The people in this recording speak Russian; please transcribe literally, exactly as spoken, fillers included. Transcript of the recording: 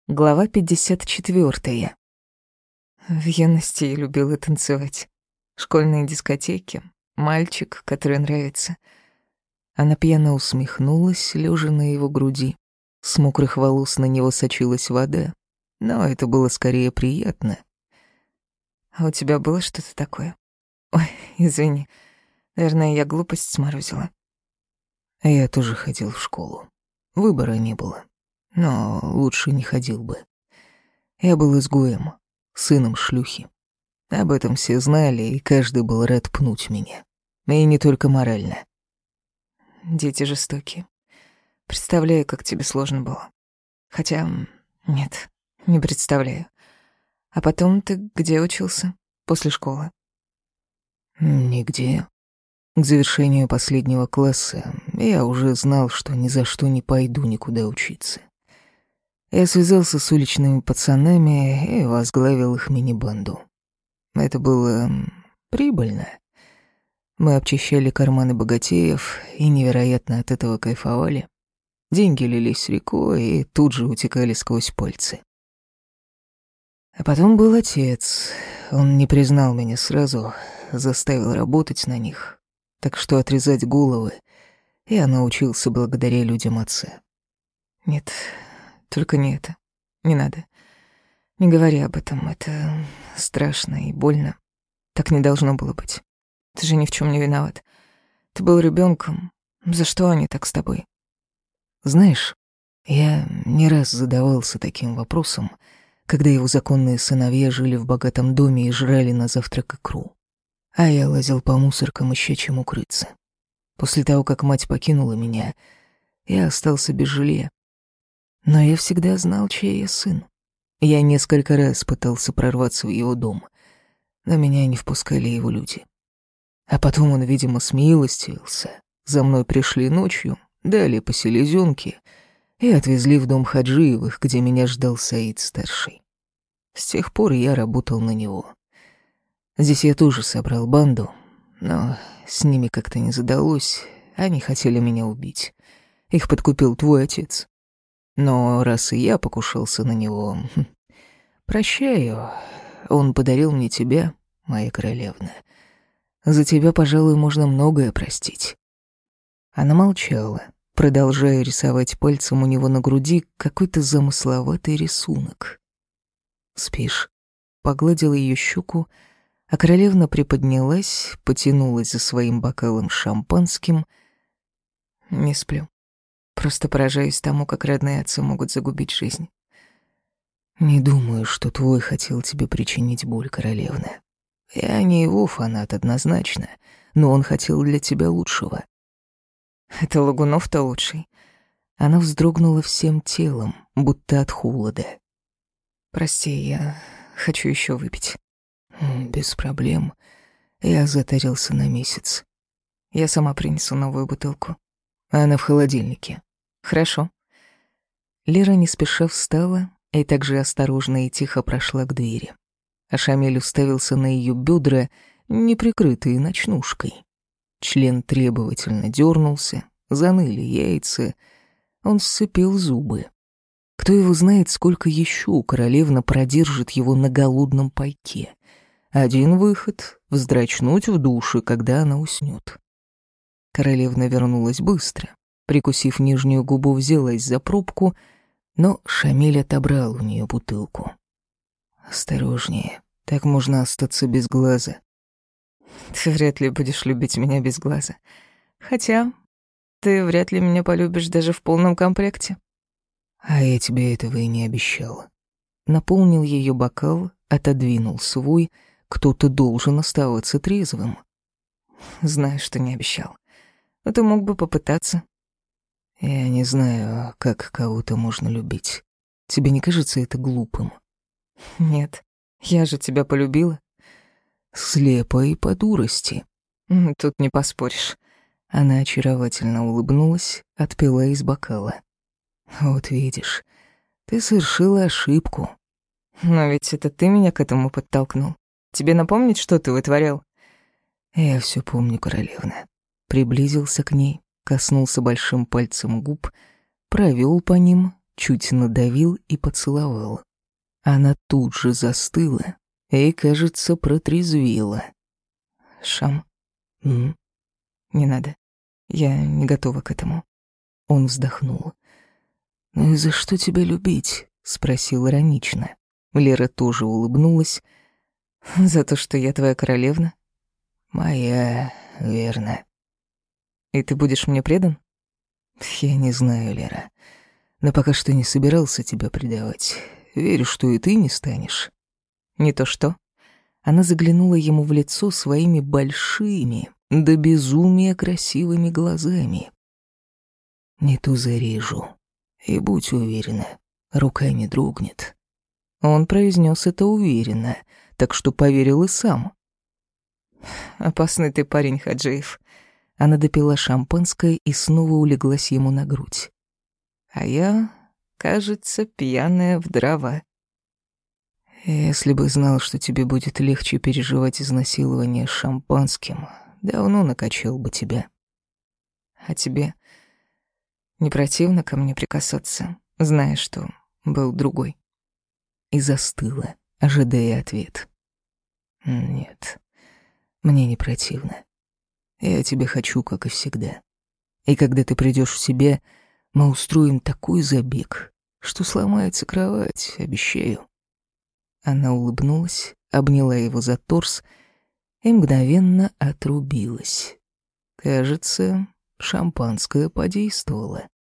Глава пятьдесят четвёртая. В юности я любила танцевать. Школьные дискотеки, мальчик, который нравится. Она пьяно усмехнулась, лежа на его груди. С мокрых волос на него сочилась вода, но это было скорее приятно. А у тебя было что-то такое? Ой, извини, наверное, я глупость сморозила. Я тоже ходил в школу. Выбора не было. Но лучше не ходил бы. Я был изгоем, сыном шлюхи. Об этом все знали, и каждый был рад пнуть меня. И не только морально. Дети жестокие. Представляю, как тебе сложно было. Хотя, нет, не представляю. А потом ты где учился? После школы? Нигде. К завершению последнего класса я уже знал, что ни за что не пойду никуда учиться. Я связался с уличными пацанами и возглавил их мини-банду. Это было прибыльно. Мы обчищали карманы богатеев и невероятно от этого кайфовали. Деньги лились рекой и тут же утекали сквозь пальцы. А потом был отец. Он не признал меня сразу, заставил работать на них. Так что отрезать головы я научился благодаря людям отца. Нет, только не это. Не надо. Не говори об этом. Это страшно и больно. Так не должно было быть. Ты же ни в чем не виноват. Ты был ребенком. За что они так с тобой? Знаешь, я не раз задавался таким вопросом, когда его законные сыновья жили в богатом доме и жрали на завтрак икру. А я лазил по мусоркам, ища чем укрыться. После того, как мать покинула меня, я остался без жилья. Но я всегда знал, чей я сын. Я несколько раз пытался прорваться в его дом, но меня не впускали его люди. А потом он, видимо, смилостивился. За мной пришли ночью, дали по селезенке и отвезли в дом Хаджиевых, где меня ждал Саид-старший. С тех пор я работал на него. Здесь я тоже собрал банду, но с ними как-то не задалось, они хотели меня убить. Их подкупил твой отец. Но раз и я покушался на него, прощаю, он подарил мне тебя, моя королевна. За тебя, пожалуй, можно многое простить. Она молчала, продолжая рисовать пальцем у него на груди какой-то замысловатый рисунок. «Спишь?» Погладила ее щеку, а королевна приподнялась, потянулась за своим бокалом с шампанским. Не сплю. Просто поражаюсь тому, как родные отцы могут загубить жизнь. Не думаю, что твой хотел тебе причинить боль, королевна. Я не его фанат однозначно, но он хотел для тебя лучшего. Это Лагунов-то лучший. Она вздрогнула всем телом, будто от холода. Прости, я хочу еще выпить. Без проблем. Я затарился на месяц. Я сама принесу новую бутылку. Она в холодильнике. Хорошо. Лера не спеша встала и также осторожно и тихо прошла к двери. А Шамиль уставился на ее бедра, не прикрытые ночнушкой. Член требовательно дернулся, заныли яйца. Он сцепил зубы. Кто его знает, сколько еще королевна продержит его на голодном пайке. Один выход — вздрачнуть в душе, когда она уснет. Королевна вернулась быстро. Прикусив нижнюю губу, взялась за пробку, но Шамиль отобрал у нее бутылку. «Осторожнее, так можно остаться без глаза». «Ты вряд ли будешь любить меня без глаза. Хотя ты вряд ли меня полюбишь даже в полном комплекте». «А я тебе этого и не обещала». Наполнил ее бокал, отодвинул свой. Кто-то должен оставаться трезвым. «Знаю, что не обещал. Но ты мог бы попытаться». Я не знаю, как кого-то можно любить. Тебе не кажется это глупым? Нет, я же тебя полюбила. Слепо и по дурости. Тут не поспоришь. Она очаровательно улыбнулась, отпила из бокала. Вот видишь, ты совершила ошибку. Но ведь это ты меня к этому подтолкнул. Тебе напомнить, что ты вытворял? Я все помню, королевна. Приблизился к ней, коснулся большим пальцем губ, провел по ним, чуть надавил и поцеловал. Она тут же застыла и, кажется, протрезвела. Шам, «М? не надо. Я не готова к этому. Он вздохнул. «Ну и за что тебя любить?» — спросил иронично. Лера тоже улыбнулась. За то, что я твоя королевна. «Моя, верно». И ты будешь мне предан? «Я не знаю, Лера, но пока что не собирался тебя предавать. Верю, что и ты не станешь». Не то что. Она заглянула ему в лицо своими большими, до безумия красивыми глазами. «Не то зарежу. И будь уверена, рука не дрогнет». Он произнес это уверенно, так что поверил и сам. Опасный ты парень, Хаджиев. Она допила шампанское и снова улеглась ему на грудь. А я, кажется, пьяная в дрова. Если бы знал, что тебе будет легче переживать изнасилование с шампанским, давно накачал бы тебя. А тебе не противно ко мне прикасаться, зная, что был другой? И застыла, ожидая ответ. Нет, мне не противно. Я тебя хочу, как и всегда. И когда ты придешь в себя, мы устроим такой забег, что сломается кровать, обещаю. Она улыбнулась, обняла его за торс и мгновенно отрубилась. Кажется, шампанское подействовало.